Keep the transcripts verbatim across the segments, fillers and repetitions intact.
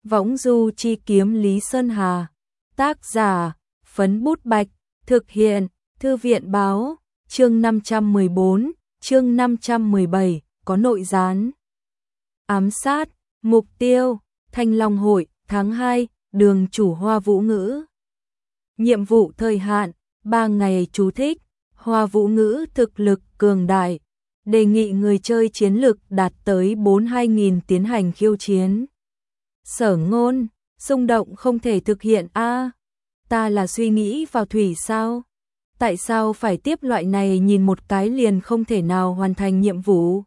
Võng du chi kiếm Lý Sơn Hà. Tác giả, Phấn Bút Bạch. Thực hiện, Thư viện Báo. Chương năm trăm mười bốn, chương năm trăm mười bảy, có nội gián. Ám sát, mục tiêu, Thanh Long Hội, tháng hai, đường chủ Hoa Vũ Ngữ. Nhiệm vụ thời hạn, ba ngày. Chú thích, Hoa Vũ Ngữ thực lực cường đại, đề nghị người chơi chiến lực đạt tới bốn mươi hai nghìn tiến hành khiêu chiến. Sở Ngôn, xung động không thể thực hiện a à, ta là suy nghĩ vào thủy sao? Tại sao phải tiếp loại này nhìn một cái liền không thể nào hoàn thành nhiệm vụ?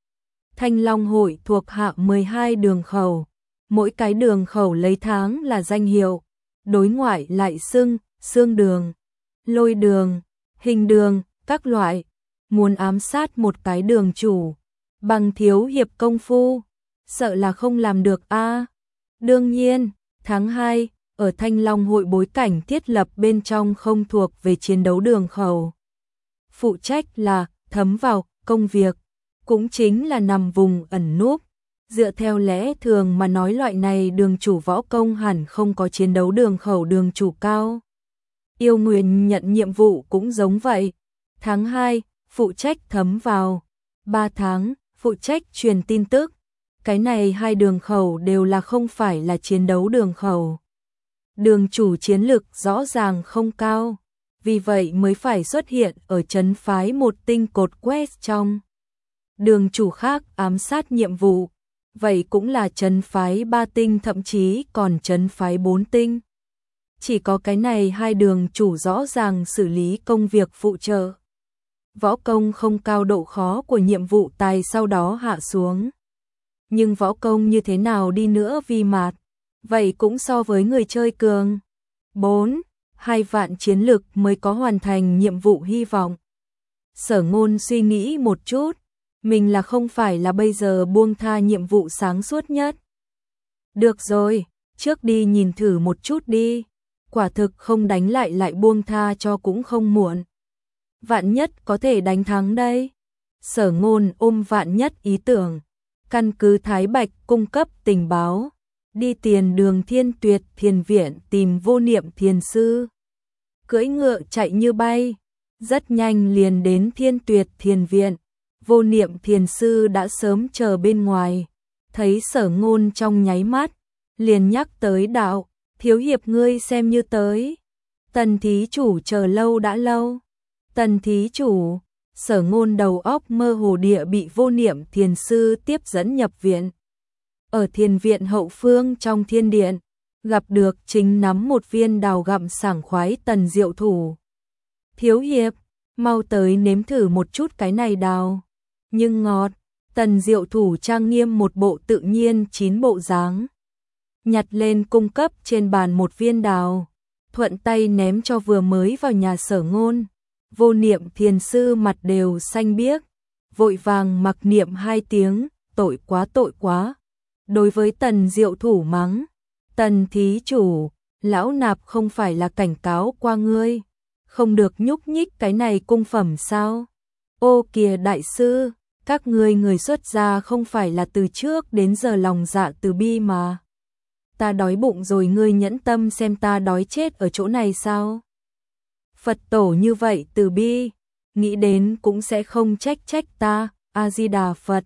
Thanh Long Hội thuộc hạ mười hai đường khẩu, mỗi cái đường khẩu lấy tháng là danh hiệu, đối ngoại lại xưng xương đường, lôi đường, hình đường, các loại. Muốn ám sát một cái đường chủ, bằng thiếu hiệp công phu, sợ là không làm được a. À. Đương nhiên, tháng hai, ở Thanh Long Hội bối cảnh thiết lập bên trong không thuộc về chiến đấu đường khẩu. Phụ trách là thấm vào công việc, cũng chính là nằm vùng ẩn núp. Dựa theo lẽ thường mà nói loại này đường chủ võ công hẳn không có chiến đấu đường khẩu đường chủ cao. Yêu Nguyên nhận nhiệm vụ cũng giống vậy. Tháng hai, phụ trách thấm vào. ba tháng, phụ trách truyền tin tức. Cái này hai đường khẩu đều là không phải là chiến đấu đường khẩu. Đường chủ chiến lực rõ ràng không cao, vì vậy mới phải xuất hiện ở trấn phái một tinh cột quest trong. Đường chủ khác ám sát nhiệm vụ, vậy cũng là trấn phái ba tinh thậm chí còn trấn phái bốn tinh. Chỉ có cái này hai đường chủ rõ ràng xử lý công việc phụ trợ. Võ công không cao, độ khó của nhiệm vụ tài sau đó hạ xuống. Nhưng võ công như thế nào đi nữa vì mạt, vậy cũng so với người chơi cường. bốn. Hai vạn chiến lực mới có hoàn thành nhiệm vụ hy vọng. Sở Ngôn suy nghĩ một chút, mình là không phải là bây giờ buông tha nhiệm vụ sáng suốt nhất. Được rồi, trước đi nhìn thử một chút đi, quả thực không đánh lại lại buông tha cho cũng không muộn. Vạn nhất có thể đánh thắng đây. Sở Ngôn ôm vạn nhất ý tưởng, căn cứ Thái Bạch cung cấp tình báo, đi tiền đường Thiên Tuyệt Thiền Viện tìm Vô Niệm Thiền Sư. Cưỡi ngựa chạy như bay, rất nhanh liền đến Thiên Tuyệt Thiền Viện. Vô Niệm Thiền Sư đã sớm chờ bên ngoài, thấy Sở Ngôn trong nháy mắt, liền nhắc tới đạo, thiếu hiệp ngươi xem như tới. Tần thí chủ chờ lâu đã lâu. Tần thí chủ, Sở Ngôn đầu óc mơ hồ địa bị Vô Niệm Thiền Sư tiếp dẫn nhập viện. Ở Thiền Viện hậu phương trong thiên điện, gặp được chính nắm một viên đào gặm sảng khoái Tần Diệu Thủ. Thiếu hiệp, mau tới nếm thử một chút cái này đào. Nhưng ngọt. Tần Diệu Thủ trang nghiêm một bộ tự nhiên chín bộ dáng, nhặt lên cung cấp trên bàn một viên đào, thuận tay ném cho vừa mới vào nhà Sở Ngôn. Vô Niệm Thiền Sư mặt đều xanh biếc, vội vàng mặc niệm hai tiếng, tội quá tội quá. Đối với Tần Diệu Thủ mắng, Tần thí chủ, lão nạp không phải là cảnh cáo qua ngươi, không được nhúc nhích cái này cung phẩm sao? Ô kìa đại sư, các ngươi người xuất gia không phải là từ trước đến giờ lòng dạ từ bi mà. Ta đói bụng rồi ngươi nhẫn tâm xem ta đói chết ở chỗ này sao? Phật tổ như vậy từ bi, nghĩ đến cũng sẽ không trách trách ta, A-di-đà Phật.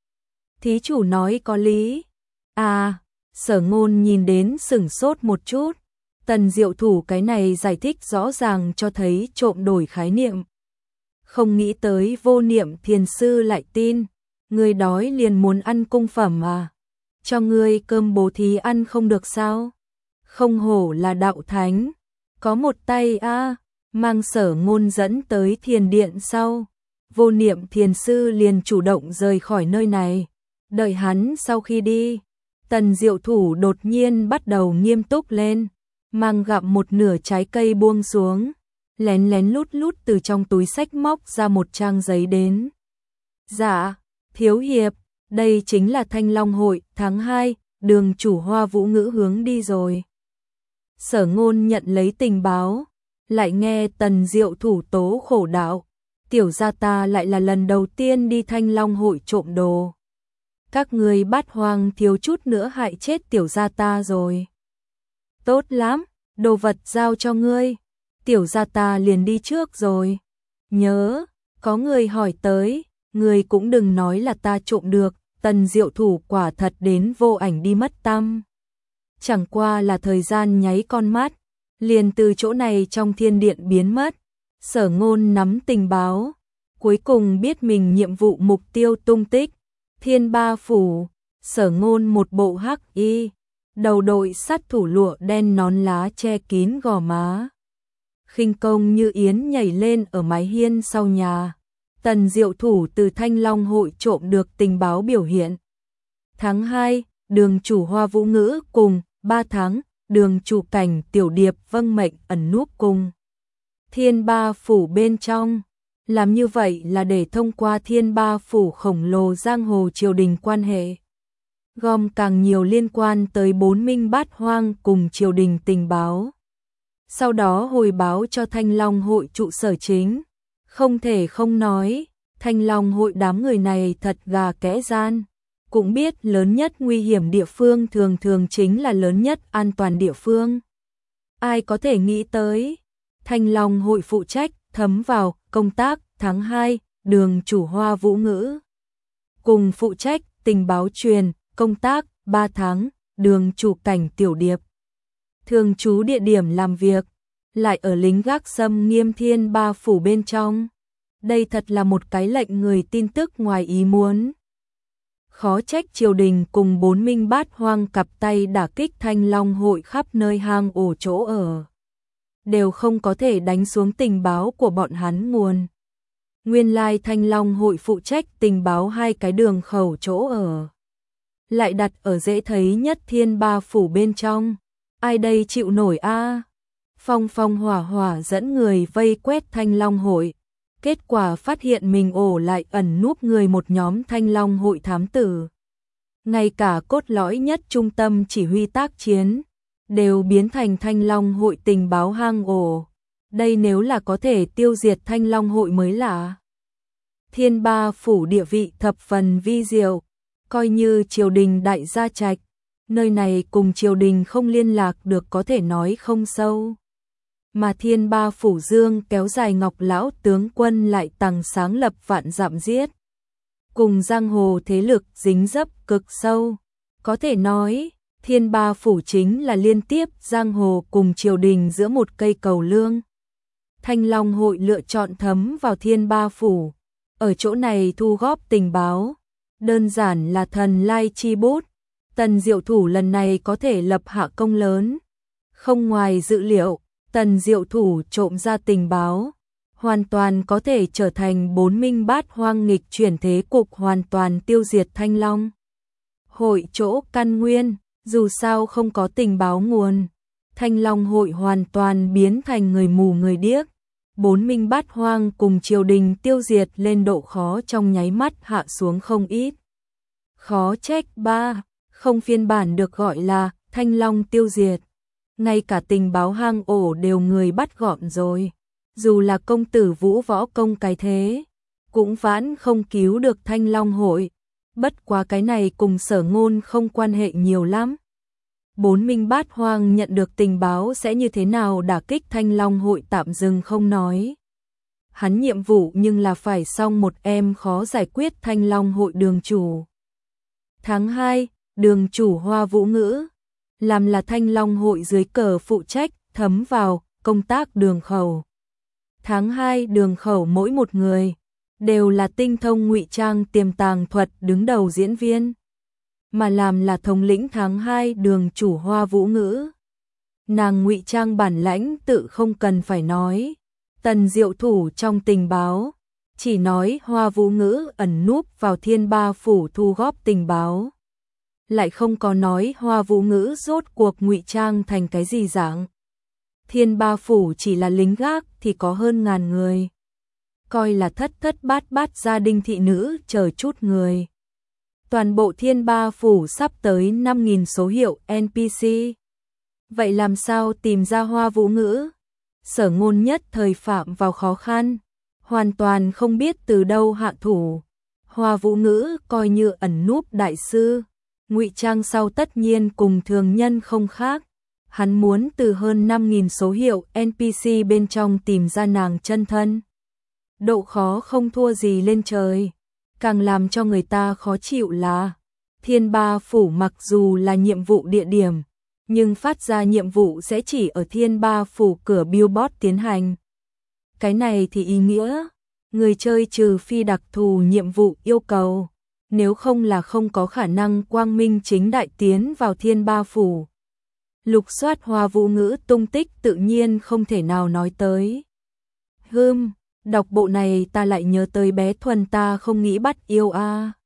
Thí chủ nói có lý. À, Sở Ngôn nhìn đến sửng sốt một chút. Tần Diệu Thủ cái này giải thích rõ ràng cho thấy trộm đổi khái niệm. Không nghĩ tới Vô Niệm Thiền Sư lại tin, ngươi đói liền muốn ăn cung phẩm à? Cho ngươi cơm bố thí ăn không được sao? Không hổ là đạo thánh, có một tay a. À, mang Sở Ngôn dẫn tới thiền điện sau, Vô Niệm Thiền Sư liền chủ động rời khỏi nơi này. Đợi hắn sau khi đi, Tần Diệu Thủ đột nhiên bắt đầu nghiêm túc lên, mang gặm một nửa trái cây buông xuống, lén lén lút lút từ trong túi xách móc ra một trang giấy đến. Dạ, thiếu hiệp, đây chính là Thanh Long Hội, tháng hai, đường chủ Hoa Vũ Ngữ hướng đi rồi. Sở Ngôn nhận lấy tình báo, lại nghe Tần Diệu Thủ tố khổ đạo, tiểu gia ta lại là lần đầu tiên đi Thanh Long Hội trộm đồ. Các người Bát Hoang thiếu chút nữa hại chết tiểu gia ta rồi. Tốt lắm, đồ vật giao cho ngươi. Tiểu gia ta liền đi trước rồi. Nhớ, có người hỏi tới, người cũng đừng nói là ta trộm được. Tần Diệu Thủ quả thật đến vô ảnh đi mất tăm. Chẳng qua là thời gian nháy con mắt, liền từ chỗ này trong thiên điện biến mất. Sở Ngôn nắm tình báo, cuối cùng biết mình nhiệm vụ mục tiêu tung tích. Thiên Ba Phủ, Sở Ngôn một bộ hắc y, đầu đội sát thủ lụa đen, nón lá che kín gò má. Khinh công như yến nhảy lên ở mái hiên sau nhà. Tần Diệu Thủ từ Thanh Long hội trộm được tình báo biểu hiện. Tháng hai, Đường chủ Hoa Vũ Ngữ cùng ba tháng, Đường chủ Cảnh Tiểu Điệp vâng mệnh ẩn núp cùng Thiên Ba Phủ bên trong. Làm như vậy là để thông qua Thiên Ba Phủ khổng lồ giang hồ triều đình quan hệ, gom càng nhiều liên quan tới bốn minh bát hoang cùng triều đình tình báo. Sau đó hồi báo cho Thanh Long hội trụ sở chính. Không thể không nói, Thanh Long hội đám người này thật gà kẽ gian. Cũng biết lớn nhất nguy hiểm địa phương thường thường chính là lớn nhất an toàn địa phương. Ai có thể nghĩ tới, Thanh Long hội phụ trách thấm vào công tác tháng hai, Đường chủ Hoa Vũ Ngữ. Cùng phụ trách tình báo truyền, công tác ba tháng, Đường chủ Cảnh Tiểu Điệp. Thường trú địa điểm làm việc, lại ở lính gác xâm nghiêm Thiên Ba Phủ bên trong. Đây thật là một cái lệnh người tin tức ngoài ý muốn. Khó trách triều đình cùng bốn minh bát hoang cặp tay đả kích Thanh Long hội khắp nơi hang ổ chỗ ở, đều không có thể đánh xuống tình báo của bọn hắn nguồn. Nguyên lai Thanh Long hội phụ trách tình báo hai cái đường khẩu chỗ ở, lại đặt ở dễ thấy nhất Thiên Ba Phủ bên trong. Ai đây chịu nổi a? À? Phong phong hỏa hỏa dẫn người vây quét Thanh Long hội. Kết quả phát hiện mình ổ lại ẩn núp người một nhóm Thanh Long hội thám tử. Ngay cả cốt lõi nhất trung tâm chỉ huy tác chiến, đều biến thành Thanh Long hội tình báo hang ổ. Đây nếu là có thể tiêu diệt Thanh Long hội mới lạ. Thiên Ba Phủ địa vị thập phần vi diệu, coi như triều đình đại gia trạch. Nơi này cùng triều đình không liên lạc được có thể nói không sâu. Mà Thiên Ba Phủ Dương kéo dài Ngọc lão tướng quân lại tằng sáng lập vạn dặm giết. Cùng giang hồ thế lực dính dấp cực sâu. Có thể nói, Thiên Ba Phủ chính là liên tiếp giang hồ cùng triều đình giữa một cây cầu lương. Thanh Long hội lựa chọn thấm vào Thiên Ba Phủ, ở chỗ này thu góp tình báo. Đơn giản là thần lai chi bút. Tần Diệu Thủ lần này có thể lập hạ công lớn. Không ngoài dự liệu, Tần Diệu Thủ trộm ra tình báo, hoàn toàn có thể trở thành bốn minh bát hoang nghịch chuyển thế cục, hoàn toàn tiêu diệt Thanh Long hội chỗ căn nguyên. Dù sao không có tình báo nguồn, Thanh Long hội hoàn toàn biến thành người mù người điếc. Bốn minh bát hoang cùng triều đình tiêu diệt lên độ khó trong nháy mắt hạ xuống không ít. Khó trách ba, không phiên bản được gọi là Thanh Long tiêu diệt. Ngay cả tình báo hang ổ đều người bắt gọn rồi. Dù là công tử Vũ võ công cái thế, cũng vãn không cứu được Thanh Long hội. Bất quá cái này cùng Sở Ngôn không quan hệ nhiều lắm. Bốn minh bát hoang nhận được tình báo sẽ như thế nào đả kích Thanh Long hội tạm dừng không nói. Hắn nhiệm vụ nhưng là phải xong một em khó giải quyết Thanh Long hội đường chủ. Tháng hai, Đường chủ Hoa Vũ Ngữ làm là Thanh Long hội dưới cờ phụ trách thấm vào công tác đường khẩu. Tháng hai, đường khẩu mỗi một người đều là tinh thông ngụy trang tiềm tàng thuật đứng đầu diễn viên, mà làm là thống lĩnh tháng hai Đường chủ Hoa Vũ Ngữ. Nàng ngụy trang bản lãnh tự không cần phải nói. Tần Diệu Thủ trong tình báo chỉ nói Hoa Vũ Ngữ ẩn núp vào Thiên Ba Phủ thu góp tình báo, lại không có nói Hoa Vũ Ngữ rốt cuộc ngụy trang thành cái gì dạng. Thiên Ba Phủ chỉ là lính gác thì có hơn ngàn người, coi là thất thất bát bát gia đình thị nữ chờ chút người. Toàn bộ Thiên Ba Phủ sắp tới năm nghìn số hiệu en pê xê. Vậy làm sao tìm ra Hoa Vũ Ngữ? Sở Ngôn nhất thời phạm vào khó khăn, hoàn toàn không biết từ đâu hạ thủ. Hoa Vũ Ngữ coi như ẩn núp đại sư, ngụy trang sau tất nhiên cùng thường nhân không khác. Hắn muốn từ hơn năm nghìn số hiệu en pê xê bên trong tìm ra nàng chân thân. Độ khó không thua gì lên trời. Càng làm cho người ta khó chịu là Thiên Ba Phủ mặc dù là nhiệm vụ địa điểm, nhưng phát ra nhiệm vụ sẽ chỉ ở Thiên Ba Phủ cửa billboard tiến hành. Cái này thì ý nghĩa, người chơi trừ phi đặc thù nhiệm vụ yêu cầu, nếu không là không có khả năng quang minh chính đại tiến vào Thiên Ba Phủ. Lục soát Hoa Vũ Ngữ tung tích tự nhiên không thể nào nói tới. Hừm, đọc bộ này ta lại nhớ tới bé Thuần ta không nghĩ bắt yêu a.